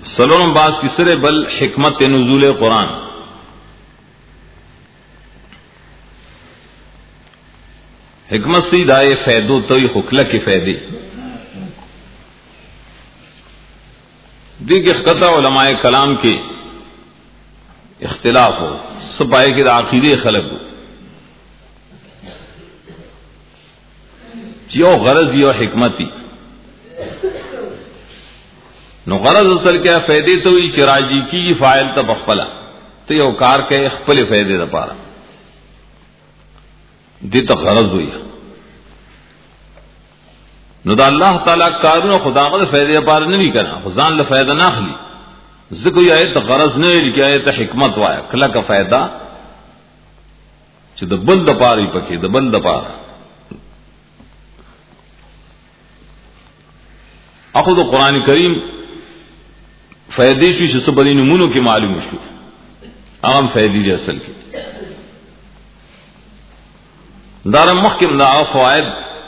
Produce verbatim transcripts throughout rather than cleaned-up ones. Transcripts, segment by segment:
سلورم باز کی سرے بل حکمت نزول قرآن. حکمت سی دائے فیدو تو خکلہ کے فیدے دیکھ اختہ علماء کلام کے اختلاف ہو سپائے کے عقیدے خلق ہو چیو غرض یو حکمتی نو غرض اصل کیا فیدے تو ہی چراجی کی فائل تب اخپلا تو یو کار کے اخپل فیدے دا پارا دی تو غرض ہوئی نو دا اللہ تعالیٰ کارون خدا قد فیدے پار نہیں کرنا خزان لفیدہ نہ خلی ذکر یہ آئے تو غرض نہیں لکھا آئے تو حکمت وایا کھلا کا فائدہ چھ دا بل دا پاری پکی دا بل دا پارا اخو دا قرآن کریم فیدے شوی شسو بدی نمونوں کی معلوم شوی اغم فیدی دی اصل کی دارم محکم دا فوائد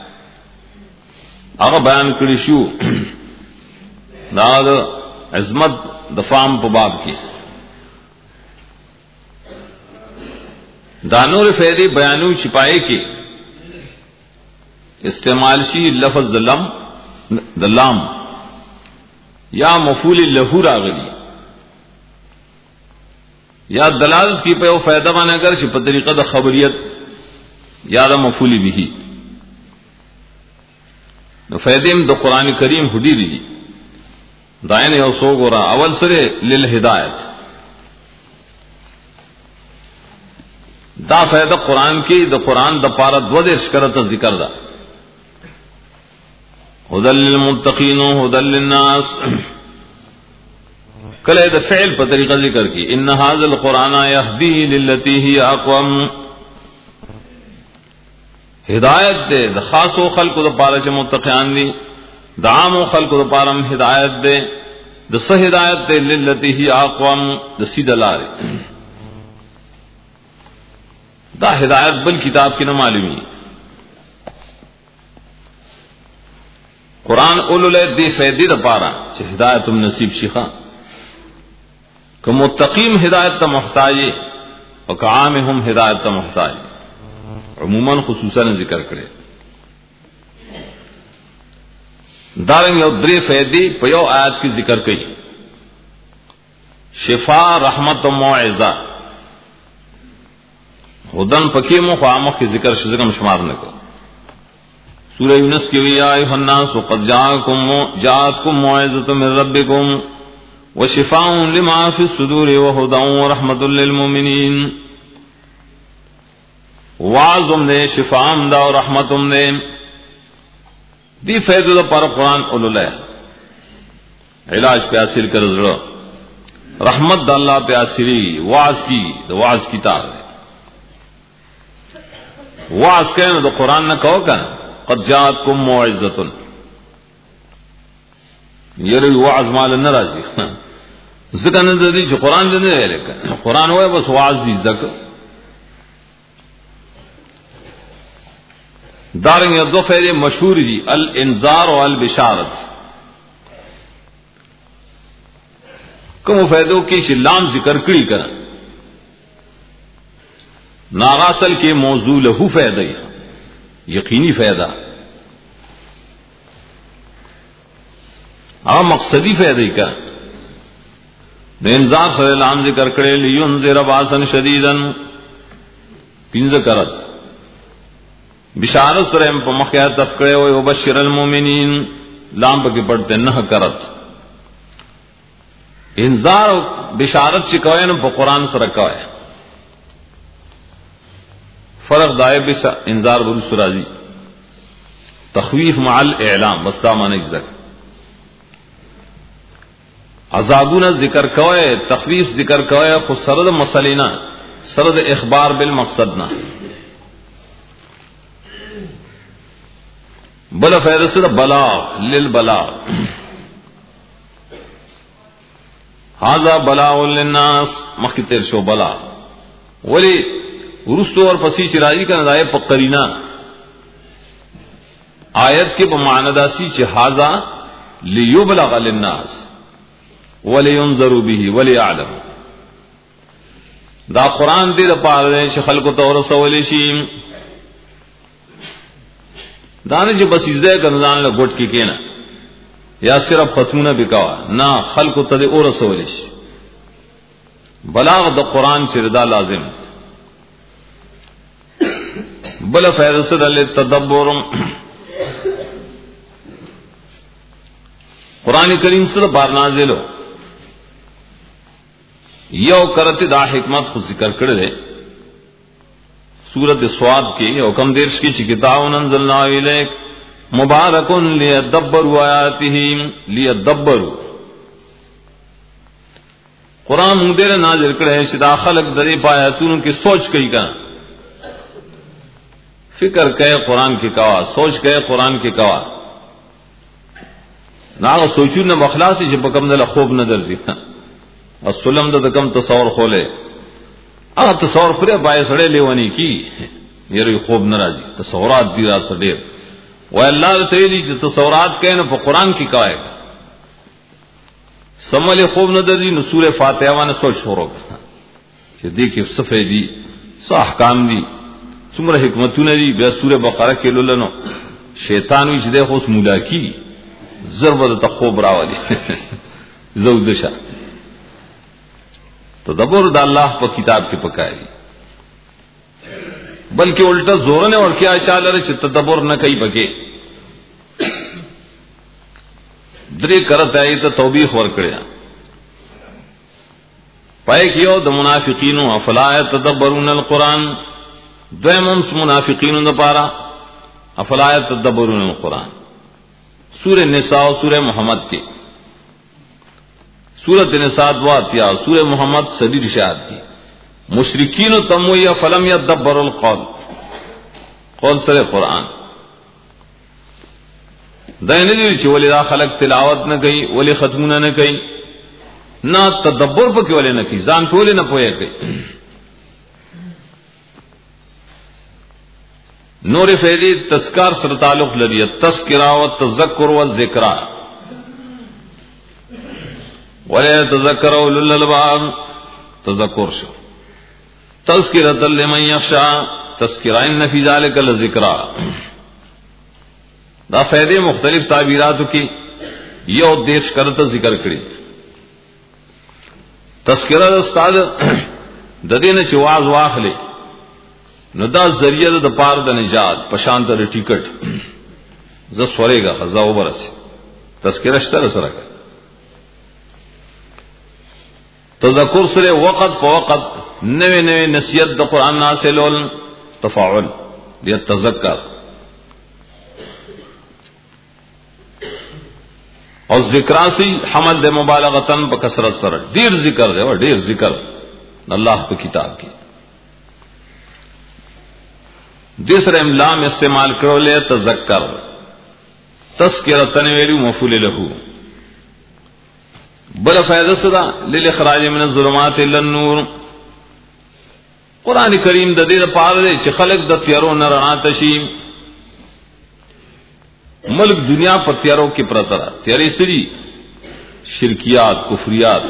اغا بیان کری شو دا دا عظمت دفام پا باب کی دانور فیدی بیانو چھپائے کی استعمال شی لفظ دلم دلام یا مفعول لہو راغلی یا دلالت کی پہ وہ فائدہ مانا کر چھ پہ طریقہ دا خبریت یا دا مفعول بھی فیدیم دا قرآن کریم ہڈی دی دائن یو سو گورا اول سرے للہدایت دا فیدہ قرآن کی دا قرآن دا پارا دو دیر شکرت ذکر دا ہدل للمتقین ہدل للناس کلے دا فعل پر طریقہ ذکر کی ان ھذا القرآن یہدی للتی ہی اقوم ہدایت دے دا خاص و خلق دا پارا چا متقیان دی دا عام و خلق دا پارا ہدایت دے دا سہ ہدایت دے للتی ہی اقوم دا سیدہ لارے دا ہدایت بل کتاب کی نہ معلومی قرآن اولو لے دی فیدی دا پارا چھ ہدایت ام نصیب شیخا کہ متقیم ہدایت تا محتاجی اور کہ عام ہم ہدایت تا محتاجی عموماً خصوصاً ذکر کرے دارنگ یو دری فیدی پیو آیت کی ذکر کئی شفا رحمت و موعظہ ہدن پکیم و خامخ کی ذکر شزکم شمار نکو سورہ یونس کی وی ایھا الناس قد جاءکم جاءتکم موعظۃ من ربکم وشفاء لما فی الصدور وہدی ورحمۃ للمؤمنین وعظم دے شفاء دا اور رحمتم دے دی فیض دا پر قرآن اولو لے علاج پہ حاصل کر ذرا رحمت دا اللہ پہ حاصلی وعظ کی دا وعظ کتاب ہے وعظ کہنا دا قرآن نہ کہو کہ قد جاءتکم موعظۃ یہ رہی وعظ مال نہ راضی ذکر نہ دی چھ قرآن دے نہیں لیکن قرآن ہوئے بس وعظ دی ذکر دارنگ دو فیدے مشہور دی الانذار و البشارت کم فیدوں کی شلام ذکر کری کر ناغاسل کے موضوع لہو فیدہ یقینی فیدہ ہاں مقصدی فیدہ کا انذار خیر لام ذکر کرے لینذر باسن شدیدن پنز کرت بشارت سرم پا مخیات تفکرے ہوئے وبشر المومنین لام پا کی پڑھتے نہ کرت انذار و بشارت چکوئے نا پا قرآن سر رکھوئے فرق دائے بشا انذار بل سرازی تخویف مع الاعلام بستا مانا اجزک عذابون ذکر کوئے تخویف ذکر کوئے خود سرد مسلینا سرد اخبار بالمقصدنا بلا فیض سے بلاغ للبلاغ هذا بلاغ للناس مخی تیر شو بلاغ ولی رستو اور پسی چراجی کا نظائے پقرینا آیت کے بمعنداسی چھ هذا لیبلغ للناس ولینذروا به وليعلم. دا قرآن دې د پاره چې خلکو ته ورسول شي، دانه چې بس یې ګنځان له ګټ کې کېنا یا صرف ختمونه بکوا نه، خلکو ته دې ورسول شي. بلاغ د قرآن چې دا لازم. بل فائدہ سره له تدبر، قرآن کریم سره بار نازلو یو کرتے دا حکمت خود ذکر کړل سورۃ سواد کې او کم دیرش کې چې کتاب انزلنا الیک مبارک لیدبروا آیاته لیدبروا. قرآن موږ دې نازل کړی چې دا خلق درې پایاتونو کې سوچ کوي کنه، فکر کئے قرآن کی کوا، سوچ کئے قرآن کی کوا. ناغ سوچو نہ مخلاصی چې بکم دل خوب نہ درځي السلم د کم تصور خولے هغه تصور پر بای سړی لیونی کی یری خوب نہ راځي، تصورات دی رات ډیر و الله تعالی چې تصورات کین په قرآن کی کوي. سمل خوب نہ درځي نو سورہ فاتحه باندې سوچ شروع چې دې کې صفه دي صح احکام دي څومره حکمتونه دي. بیا سورہ بقره کې لولنو شیطان وی چې د خوس مولا کی ضرب د خوب راولي زودشا. تدبر د الله په کتاب کې پکایي، بلکې الټا زور نه ورکیا چاله چې تدبر نه کوي بګي. درې کرته ایت توبیخ ور کړیا پای کېو د منافقینو افلا يتدبرون القرآن. دویم منافقینو د پارا افلا يتدبرون القرآن. سورہ نساء اور سورہ محمد کی، سورۃ نساء دواتیا، سورہ محمد صدی رشاد کی. مشرکین تموی فلم یدبروا القول، قول سر قرآن دین دی چې ولی دا خلق تلاوت نہ گئی، ولی ختمونه نہ گئی، نہ تدبر پکې ولې نه کی، ځان ټول نه پوهه کوي. نور فیضی تذکار سره تعلق لري، تذکرہ و تذکر و ذکر. ولا تذکر اولو الالباب، تذکر شو. تذکرۃ لمن یخشى، تذکرہ ان فی ذلک لذکرہ. دا فائدے مختلف تعبیراتو کی یو دیش کرتا ذکر کړي. تذکرہ استاد د دې نه چې واز واخلي نو دا ذریعہ د پار د نجات پشان تر ټیکټ ز سورېګه خزا وبرسي. تذکرہ سره سره تذکر سره وقت په وقت نوې نوې نصیحت د قران حاصلول، تفاعل ليتذکر. اور ذکر سی حمل دے مبالغتن په کثرت سره ډیر ذکر دی، او ډیر ذکر الله په کتاب کې. دوسرے املام استعمال کرو لے تذکر، تذکرتن ویلو مفعول له. بل فائدہ صدا للاخراج من الظلمات الى النور. قرآن کریم د دې لپاره چې خلق د تیارو نه رڼا ته شي. ملک دنیا پر تیاروں کی پرترا تیاری سری شرکیات کفریات،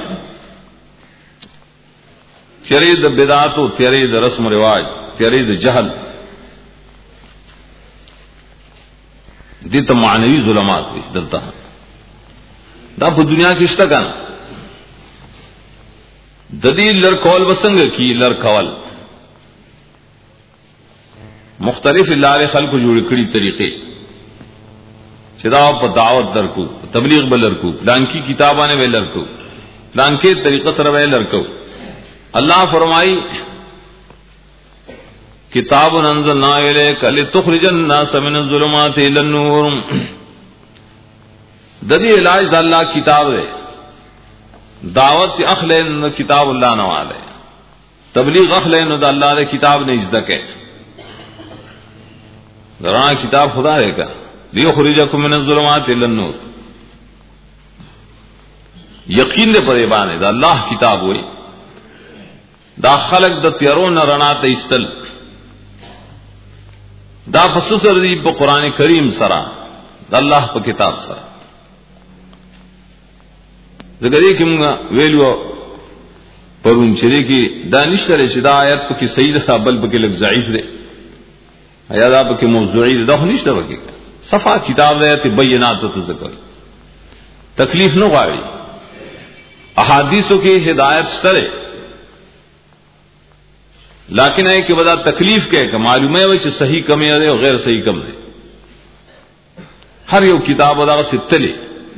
تیاری د بدعات و تیاری د رسم و رواج، تیاری د جہل، دیت معنوی ظلمات بھی دلتا ہے. دا په دنیا کې شته کنه د دې لړکول وسنګ کی لړکول مختلف لارې خلکو جوړ کړي طریقې چې دا په دعوت درکو، تبلیغ بل درکو، لانکی کتابانه ویل درکو، لانکی طریقه سره ویل درکو. الله فرمائی کتاب انزلنا الیک لتخرج الناس من الظلمات الى النور. د دې علاج د الله کتاب دی، دعوت سے اخلے نو کتاب اللہ نوالے، تبلیغ اخلے نو دا اللہ دے کتاب نے عزت ہے. درانا کتاب خدا ہے کا لیخرجکم من الظلمات الى النور. یقین دے پر ایمان دا اللہ کتاب ہوئی، دا خلق دا تیرون رنا تا استل، دا فسسر دی پا قرآن کریم سرا، دا اللہ پا کتاب سرا. زګری کوم ویلو پرون چری کی دانش تر شدا آیت کی صحیح ده بل بک لک ضعیف ده یا دا بک موضوعی ده نشته وکي صفا کتاب ده تبینات تو ذکر تکلیف نہ غاری احادیثوں کی ہدایت سرے لیکن ہے کہ بدا تکلیف کے کہ معلوم ہے وہ صحیح کم ہے اور غیر صحیح کم ہے ہر یو کتاب ادا ستلے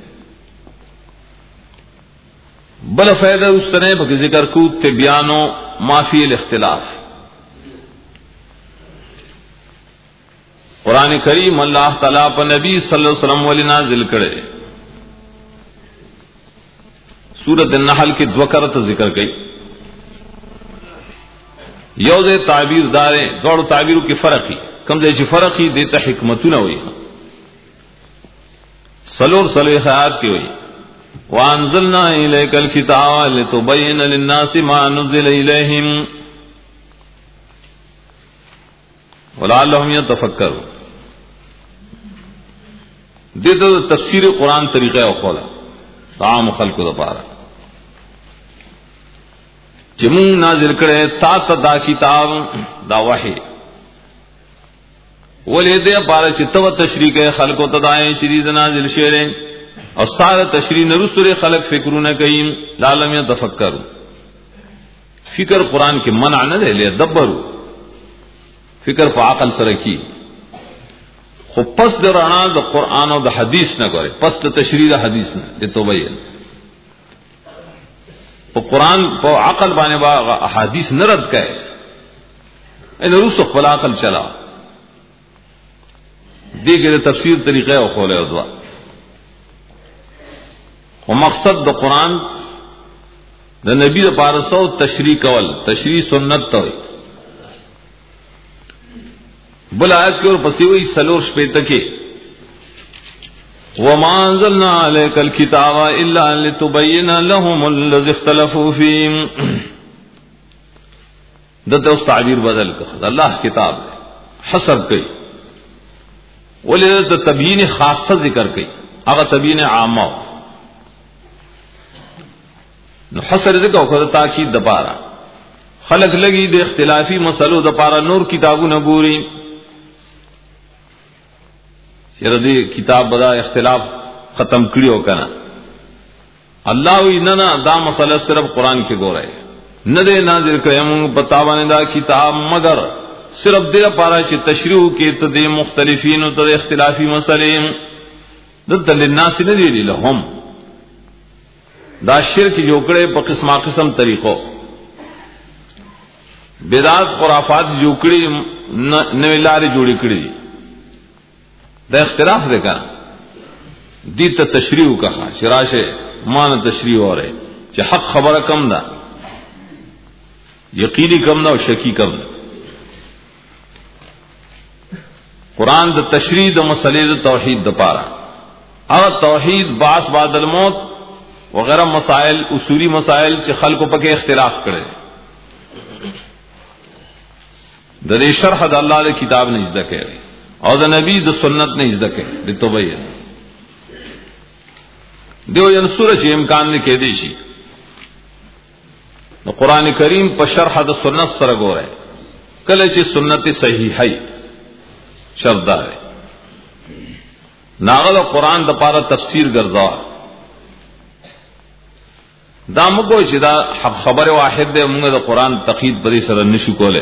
بل فائدہ اس طرح بک ذکر کو تبیانو معافی الاختلاف قرآن کریم اللہ تعالیٰ پر نبی صلی اللہ علیہ وسلم والی نازل کرے سورۃ النحل کی دوکرت ذکر گئی یوز تعبیر دارے دوڑ تعبیروں کی فرق ہی کم دے چی فرق ہی دیتا حکمتوں نہ ہوئی سلور سلوی خیات کی ہوئی وانزلنا الیک الکتاب لتبین للناس ما نزل الیہم ولعلہم یتفکرون دیتا تفسیر قرآن طریقہ اخولا عام خلق دا پارا چمون نازل کرے تا تا دا کتاب دا وحی ولی دے پارا چی تو تشریح ہے خلق و تدائیں شدید نازل شیریں استار تشریح نرسل خلق فکرون کئیم لعلم یتفکرون فکر قرآن کے منع نہ دے لے دبرو فکر پا عقل سرکی خو پس در رانا دا قرآن و دا حدیث نہ کرے پس دا تشریح دا حدیث نہ دے تو بین پا قرآن پا عقل بانے با حدیث نرد کہے این رسخ پلا عقل چلا دیکھے دا تفسیر طریقہ و خولے و دعا و مقصد دا قرآن دا نبی دا پارسو تشریح کول تشریح سنت توئی بل آیت کی اور پسی ہوئی سلور شپیتا کے وَمَا أَنزَلْنَا عَلَيْكَ الْكِتَابَ إِلَّا لِتُبَيِّنَ لَهُمُ الَّذِي اخْتَلَفُوا فِيهِ دتا اس تعبیر بدل کر اللہ کتاب حسب کئی ولی تبیین خاصہ ذکر کئی اگر تبیین عامہ حسر ذکر کر تاکید دپارا خلق لگی دے اختلافی مسئلو دپارا نور کتابو نگوری یردی کتاب بدا اختلاف ختم کری ہو کنا اللہ وی ننا دا مسئلہ صرف قرآن کے گو رہے نہ دے نازل کریم بتاوانے دا کتاب مگر صرف دے پارا چی تشریح کے تدے مختلفین و تدے اختلافی مسئلے دلتا للناس ندی لی لہم دا شرک جوکڑے پا قسم قسم طریقوں بدعات خرافات جوکڑی نویلاری جوڑی کڑی دا اختلاف دے کنا دیتا تشریح کہا شراش مان تشریح ہو رہے چی حق خبر کم دا یقینی کم دا و شکی کم دا قرآن دا تشریح دا مسئلے دا توحید دا پارا اگر توحید باس بعد الموت وغیرہ مسائل اصولی مسائل چی خلق و پکے اختلاف کرے دا دے شرح دا اللہ دا کتاب نے اجدہ کہہ رہے اور دا نبی دا سنت نے اجدہ کہہ رہے تو بھئی دیو جن سورج امکان نے کہہ دیشی دا قرآن کریم پا شرح دا سنت سرگو رہے کلے چی سنت صحیح ہے شردہ ہے ناغل قرآن دا پارا تفسیر گرزا دا مگو چی دا خبر واحد دے منگا دا قرآن تقید پدی سر نشو کولے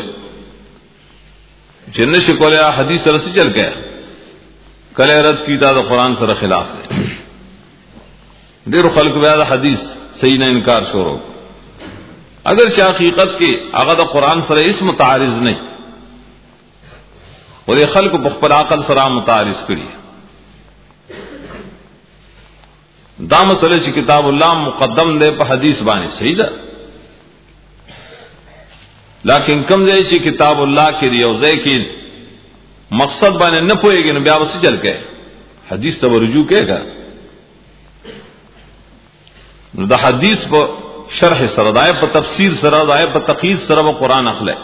چی نشو کولے حدیث سر سے چل گیا کلے رد کی دا, دا قرآن سر خلاف دے دیر خلق بیا دا حدیث صحیح نہ انکار شورو اگر چی حقیقت کی آغا دا قرآن سر اس متعارض نہیں وہ دے خلق بخبر عقل سرا متعارض کری دا مسئلہ چی کتاب اللہ مقدم دے پا حدیث بانے صحیح دا لیکن کم دے چی کتاب اللہ کے دیوزے کی مقصد بانے نہ پوئے گی نہ بیا بسی چل کے حدیث تب رجوع کے گا دا حدیث پا شرح سردائے پا تفسیر سردائے پا تقید سرد قرآن اخلے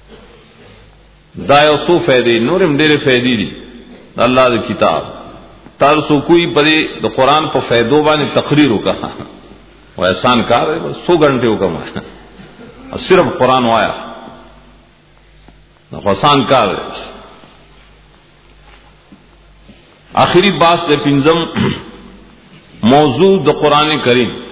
دا یو سو فیدی نورم دیر فیدی دی اللہ دا کتاب ترسو کوئی پرے دا قرآن پا فیدو بانے تقریر کا وہ احسان کار ہے بس سو گھنٹے ہو کم ہے صرف قرآن وایا احسان کار ہے. آخری بات دے پنزم موضوع دا قرآن کریم